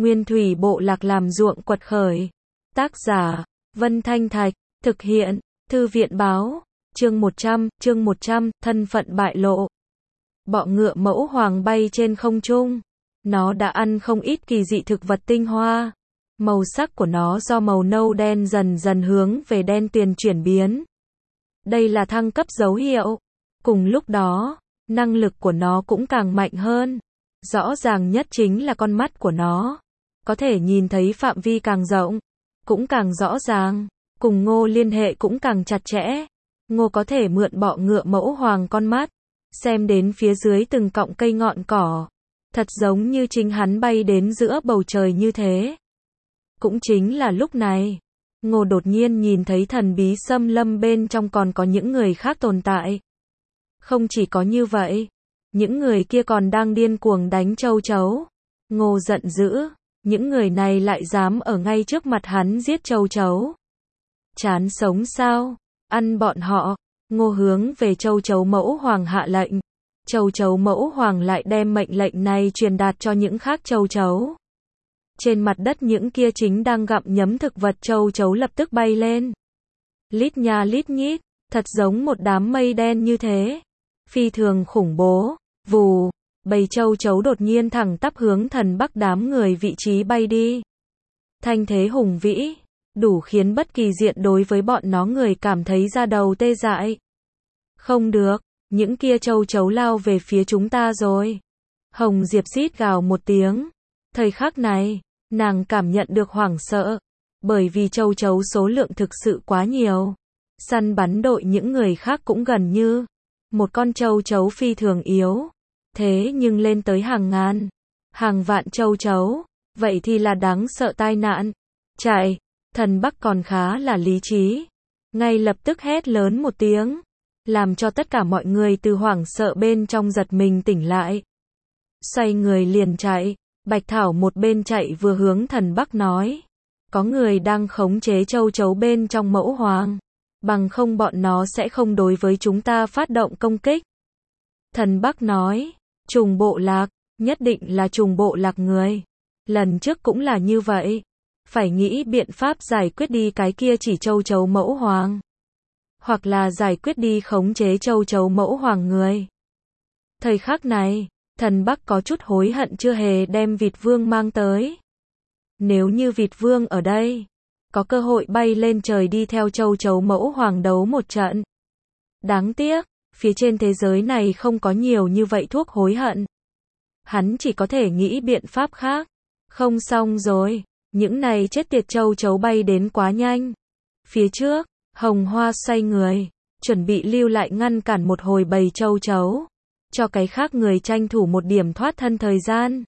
Nguyên thủy bộ lạc làm ruộng quật khởi. Tác giả, Vân Thanh Thạch, thực hiện, Thư viện báo, chương 100, thân phận bại lộ. Bọ ngựa mẫu hoàng bay trên không trung. Nó đã ăn không ít kỳ dị thực vật tinh hoa. Màu sắc của nó do màu nâu đen dần dần hướng về đen tuyền chuyển biến. Đây là thăng cấp dấu hiệu. Cùng lúc đó, năng lực của nó cũng càng mạnh hơn. Rõ ràng nhất chính là con mắt của nó. Có thể nhìn thấy phạm vi càng rộng, cũng càng rõ ràng. Cùng Ngô liên hệ cũng càng chặt chẽ. Ngô có thể mượn bọ ngựa mẫu hoàng con mắt, xem đến phía dưới từng cọng cây ngọn cỏ. Thật giống như chính hắn bay đến giữa bầu trời như thế. Cũng chính là lúc này, Ngô đột nhiên nhìn thấy thần bí xâm lâm bên trong còn có những người khác tồn tại. Không chỉ có như vậy, những người kia còn đang điên cuồng đánh châu chấu. Ngô giận dữ, những người này lại dám ở ngay trước mặt hắn giết châu chấu. Chán sống sao? Ăn bọn họ. Ngô hướng về châu chấu mẫu hoàng hạ lệnh. Châu chấu mẫu hoàng lại đem mệnh lệnh này truyền đạt cho những khác châu chấu. Trên mặt đất những kia chính đang gặm nhấm thực vật châu chấu lập tức bay lên. Lít nha lít nhít, thật giống một đám mây đen như thế. Phi thường khủng bố. Vù, bầy châu chấu đột nhiên thẳng tắp hướng thần Bắc đám người vị trí bay đi. Thanh thế hùng vĩ, đủ khiến bất kỳ diện đối với bọn nó người cảm thấy da đầu tê dại. Không được, những kia châu chấu lao về phía chúng ta rồi. Hồng Diệp rít gào một tiếng. Thời khắc này, nàng cảm nhận được hoảng sợ, bởi vì châu chấu số lượng thực sự quá nhiều. Săn bắn đội những người khác cũng gần như một con châu chấu phi thường yếu, thế nhưng lên tới hàng ngàn, hàng vạn châu chấu, vậy thì là đáng sợ tai nạn. Chạy, thần Bắc còn khá là lý trí, ngay lập tức hét lớn một tiếng, làm cho tất cả mọi người từ hoảng sợ bên trong giật mình tỉnh lại. Xoay người liền chạy. Bạch Thảo một bên chạy vừa hướng thần Bắc nói, có người đang khống chế châu chấu bên trong mẫu hoàng, bằng không bọn nó sẽ không đối với chúng ta phát động công kích. Thần Bắc nói, trùng bộ lạc, nhất định là trùng bộ lạc người. Lần trước cũng là như vậy, phải nghĩ biện pháp giải quyết đi cái kia chỉ châu chấu mẫu hoàng, hoặc là giải quyết đi khống chế châu chấu mẫu hoàng người. Thời khắc này, thần Bắc có chút hối hận chưa hề đem vịt vương mang tới. Nếu như vịt vương ở đây, có cơ hội bay lên trời đi theo châu chấu mẫu hoàng đấu một trận. Đáng tiếc, phía trên thế giới này không có nhiều như vậy thuốc hối hận. Hắn chỉ có thể nghĩ biện pháp khác. Không xong rồi, những này chết tiệt châu chấu bay đến quá nhanh. Phía trước, Hồng Hoa xoay người, chuẩn bị lưu lại ngăn cản một hồi bầy châu chấu, cho cái khác người tranh thủ một điểm thoát thân thời gian.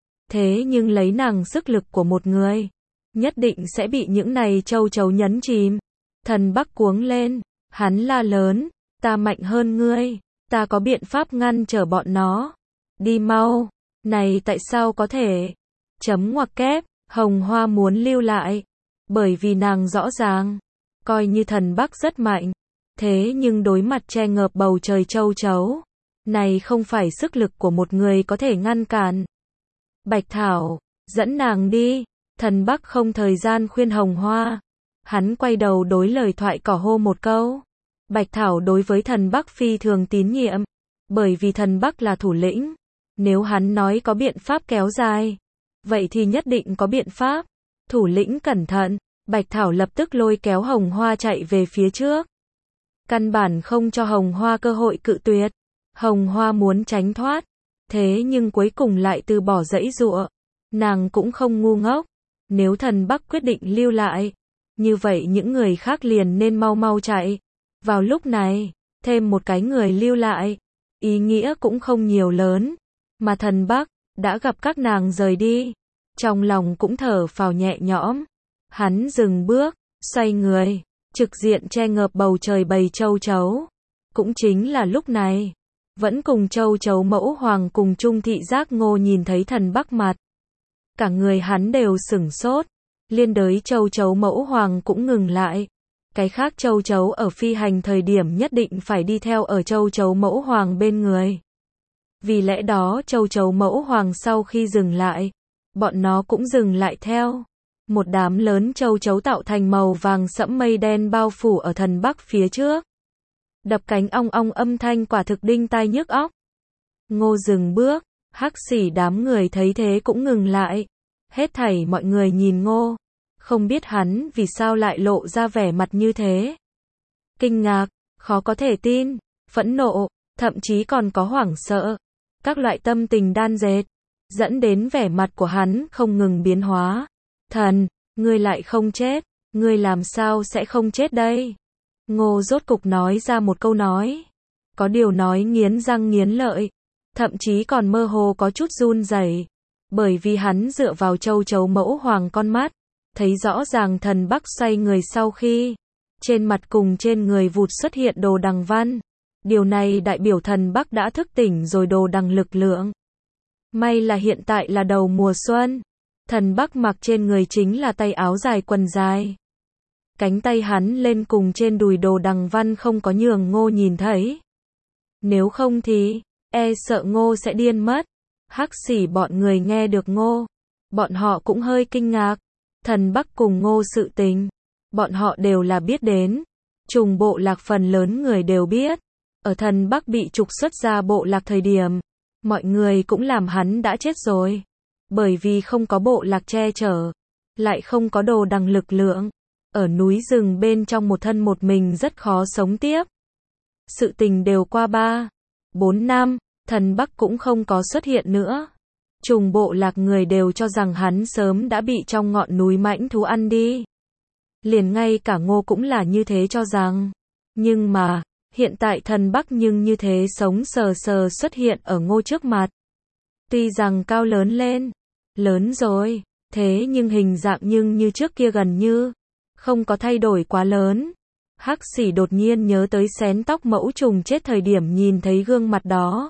Thế nhưng lấy nàng sức lực của một người, nhất định sẽ bị những này châu chấu nhấn chìm. Thần Bắc cuống lên, hắn la lớn, ta mạnh hơn ngươi, ta có biện pháp ngăn trở bọn nó. Đi mau, này tại sao có thể? Chấm ngoặc kép, Hồng Hoa muốn lưu lại, bởi vì nàng rõ ràng, coi như thần Bắc rất mạnh, thế nhưng đối mặt che ngợp bầu trời châu chấu, này không phải sức lực của một người có thể ngăn cản. Bạch Thảo, dẫn nàng đi. Thần Bắc không thời gian khuyên Hồng Hoa. Hắn quay đầu đối lời thoại cỏ hô một câu. Bạch Thảo đối với thần Bắc phi thường tín nhiệm, bởi vì thần Bắc là thủ lĩnh. Nếu hắn nói có biện pháp kéo dài, vậy thì nhất định có biện pháp. Thủ lĩnh cẩn thận, Bạch Thảo lập tức lôi kéo Hồng Hoa chạy về phía trước. Căn bản không cho Hồng Hoa cơ hội cự tuyệt. Hồng Hoa muốn tránh thoát, thế nhưng cuối cùng lại từ bỏ giãy giụa. Nàng cũng không ngu ngốc, nếu thần Bắc quyết định lưu lại, như vậy những người khác liền nên mau mau chạy. Vào lúc này, thêm một cái người lưu lại, ý nghĩa cũng không nhiều lớn, mà thần Bắc đã gặp các nàng rời đi, trong lòng cũng thở phào nhẹ nhõm. Hắn dừng bước, xoay người, trực diện che ngợp bầu trời bầy châu chấu. Cũng chính là lúc này, vẫn cùng châu chấu mẫu hoàng cùng chung thị giác Ngô nhìn thấy thần Bắc mặt. Cả người hắn đều sửng sốt, liên đới châu chấu mẫu hoàng cũng ngừng lại. Cái khác châu chấu ở phi hành thời điểm nhất định phải đi theo ở châu chấu mẫu hoàng bên người. Vì lẽ đó châu chấu mẫu hoàng sau khi dừng lại, bọn nó cũng dừng lại theo. Một đám lớn châu chấu tạo thành màu vàng sẫm mây đen bao phủ ở thần Bắc phía trước. Đập cánh ong ong âm thanh quả thực đinh tai nhức óc. Ngô dừng bước, Hắc Xỉ đám người thấy thế cũng ngừng lại. Hết thảy mọi người nhìn Ngô, không biết hắn vì sao lại lộ ra vẻ mặt như thế. Kinh ngạc, khó có thể tin, phẫn nộ, thậm chí còn có hoảng sợ. Các loại tâm tình đan dệt, dẫn đến vẻ mặt của hắn không ngừng biến hóa. Thần, ngươi lại không chết, ngươi làm sao sẽ không chết đây? Ngô rốt cục nói ra một câu nói. Có điều nói nghiến răng nghiến lợi, thậm chí còn mơ hồ có chút run rẩy, bởi vì hắn dựa vào châu chấu mẫu hoàng con mắt, thấy rõ ràng thần Bắc xoay người sau khi trên mặt cùng trên người vụt xuất hiện đồ đằng văn. Điều này đại biểu thần Bắc đã thức tỉnh rồi đồ đằng lực lượng. May là hiện tại là đầu mùa xuân. Thần Bắc mặc trên người chính là tay áo dài quần dài. Cánh tay hắn lên cùng trên đùi đồ đằng văn không có nhường Ngô nhìn thấy. Nếu không thì, e sợ Ngô sẽ điên mất. Hắc Xỉ bọn người nghe được Ngô, bọn họ cũng hơi kinh ngạc. Thần Bắc cùng Ngô sự tình, bọn họ đều là biết đến. Trùng bộ lạc phần lớn người đều biết. Ở thần Bắc bị trục xuất ra bộ lạc thời điểm, mọi người cũng làm hắn đã chết rồi. Bởi vì không có bộ lạc che chở, lại không có đồ đằng lực lượng, ở núi rừng bên trong một thân một mình rất khó sống tiếp. Sự tình đều qua 3-4 năm, thần Bắc cũng không có xuất hiện nữa. Trùng bộ lạc người đều cho rằng hắn sớm đã bị trong ngọn núi mãnh thú ăn đi. Liền ngay cả Ngô cũng là như thế cho rằng. Nhưng mà, hiện tại thần Bắc nhưng như thế sống sờ sờ xuất hiện ở Ngô trước mặt. Tuy rằng cao lớn lên, lớn rồi, thế nhưng hình dạng nhưng như trước kia gần như không có thay đổi quá lớn. Hắc Xỉ đột nhiên nhớ tới xén tóc mẫu trùng chết thời điểm nhìn thấy gương mặt đó.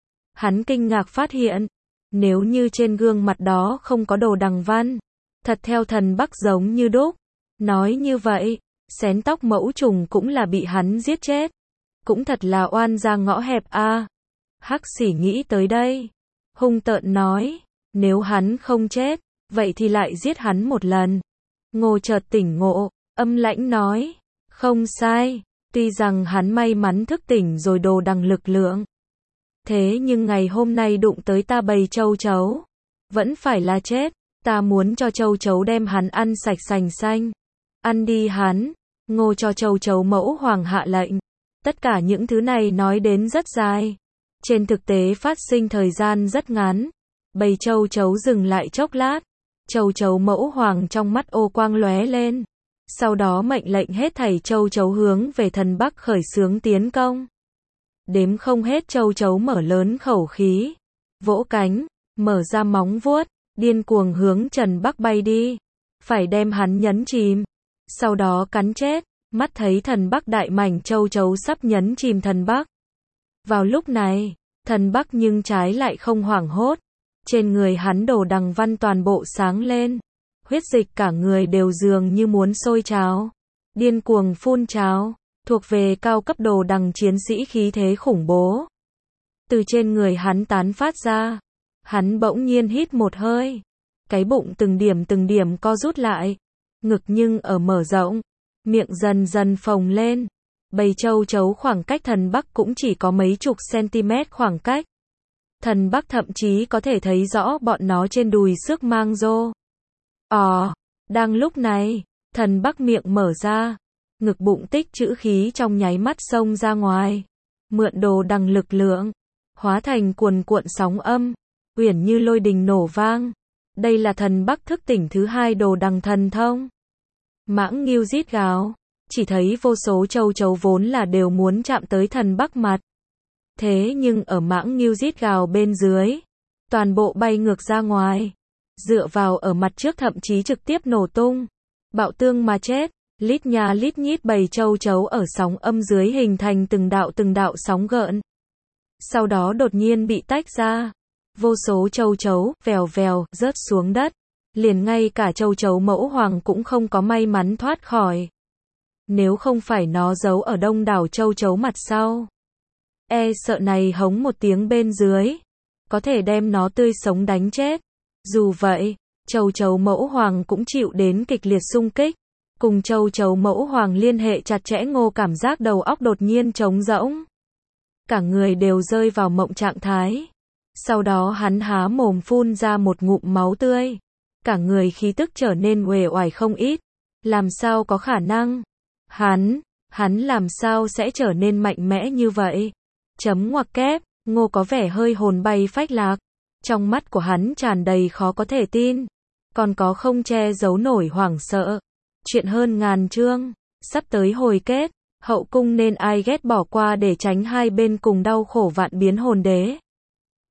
Hắn kinh ngạc phát hiện, nếu như trên gương mặt đó không có đồ đằng văn, thật theo thần Bắc giống như đúc. Nói như vậy, xén tóc mẫu trùng cũng là bị hắn giết chết. Cũng thật là oan ra ngõ hẹp a. Hắc Xỉ nghĩ tới đây, hung tợn nói, nếu hắn không chết, vậy thì lại giết hắn một lần. Ngô chợt tỉnh ngộ, âm lãnh nói, không sai, tuy rằng hắn may mắn thức tỉnh rồi đồ đằng lực lượng. Thế nhưng ngày hôm nay đụng tới ta bầy châu chấu, vẫn phải là chết, ta muốn cho châu chấu đem hắn ăn sạch sành xanh. Ăn đi hắn. Ngô cho châu chấu mẫu hoàng hạ lệnh. Tất cả những thứ này nói đến rất dài. Trên thực tế phát sinh thời gian rất ngắn. Bầy châu chấu dừng lại chốc lát. Châu chấu mẫu hoàng trong mắt ô quang lóe lên. Sau đó mệnh lệnh hết thảy châu chấu hướng về thần Bắc khởi xướng tiến công. Đếm không hết châu chấu mở lớn khẩu khí, vỗ cánh, mở ra móng vuốt, điên cuồng hướng Trần Bắc bay đi. Phải đem hắn nhấn chìm. Sau đó cắn chết. Mắt thấy thần Bắc đại mảnh châu chấu sắp nhấn chìm thần Bắc. Vào lúc này, thần Bắc nhưng trái lại không hoảng hốt. Trên người hắn đồ đằng văn toàn bộ sáng lên. Huyết dịch cả người đều dường như muốn sôi trào. Điên cuồng phun trào. Thuộc về cao cấp đồ đằng chiến sĩ khí thế khủng bố. Từ trên người hắn tán phát ra. Hắn bỗng nhiên hít một hơi. Cái bụng từng điểm co rút lại. Ngực nhưng ở mở rộng. Miệng dần dần phồng lên. Bầy châu chấu khoảng cách thần Bắc cũng chỉ có mấy chục cm khoảng cách. Thần Bắc thậm chí có thể thấy rõ bọn nó trên đùi xước mang rô. Đang lúc này, thần Bắc miệng mở ra. Ngực bụng tích trữ khí trong nháy mắt xông ra ngoài. Mượn đồ đằng lực lượng. Hóa thành cuồn cuộn sóng âm. Uyển như lôi đình nổ vang. Đây là thần Bắc thức tỉnh thứ hai đồ đằng thần thông. Mãng Ngưu rít gào. Chỉ thấy vô số châu chấu vốn là đều muốn chạm tới thần Bắc mặt. Thế nhưng ở Mãng Ngưu rít gào bên dưới, toàn bộ bay ngược ra ngoài. Dựa vào ở mặt trước thậm chí trực tiếp nổ tung. Bạo tương mà chết. Lít nha lít nhít bầy châu chấu ở sóng âm dưới hình thành từng đạo sóng gợn. Sau đó đột nhiên bị tách ra. Vô số châu chấu, vèo vèo, rớt xuống đất. Liền ngay cả châu chấu mẫu hoàng cũng không có may mắn thoát khỏi. Nếu không phải nó giấu ở đông đảo châu chấu mặt sau. E sợ này hống một tiếng bên dưới. Có thể đem nó tươi sống đánh chết. Dù vậy, Châu Chấu Mẫu Hoàng cũng chịu đến kịch liệt xung kích. Cùng Châu Chấu Mẫu Hoàng liên hệ chặt chẽ, Ngô cảm giác đầu óc đột nhiên trống rỗng. Cả người đều rơi vào mộng trạng thái. Sau đó hắn há mồm phun ra một ngụm máu tươi. Cả người khí tức trở nên uể oải không ít. Làm sao có khả năng? Hắn làm sao sẽ trở nên mạnh mẽ như vậy? Chấm ngoặc kép, Ngô có vẻ hơi hồn bay phách lạc. Trong mắt của hắn tràn đầy khó có thể tin. Còn có không che giấu nổi hoảng sợ. Chuyện hơn ngàn chương, sắp tới hồi kết. Hậu cung nên ai ghét bỏ qua để tránh hai bên cùng đau khổ vạn biến hồn đế.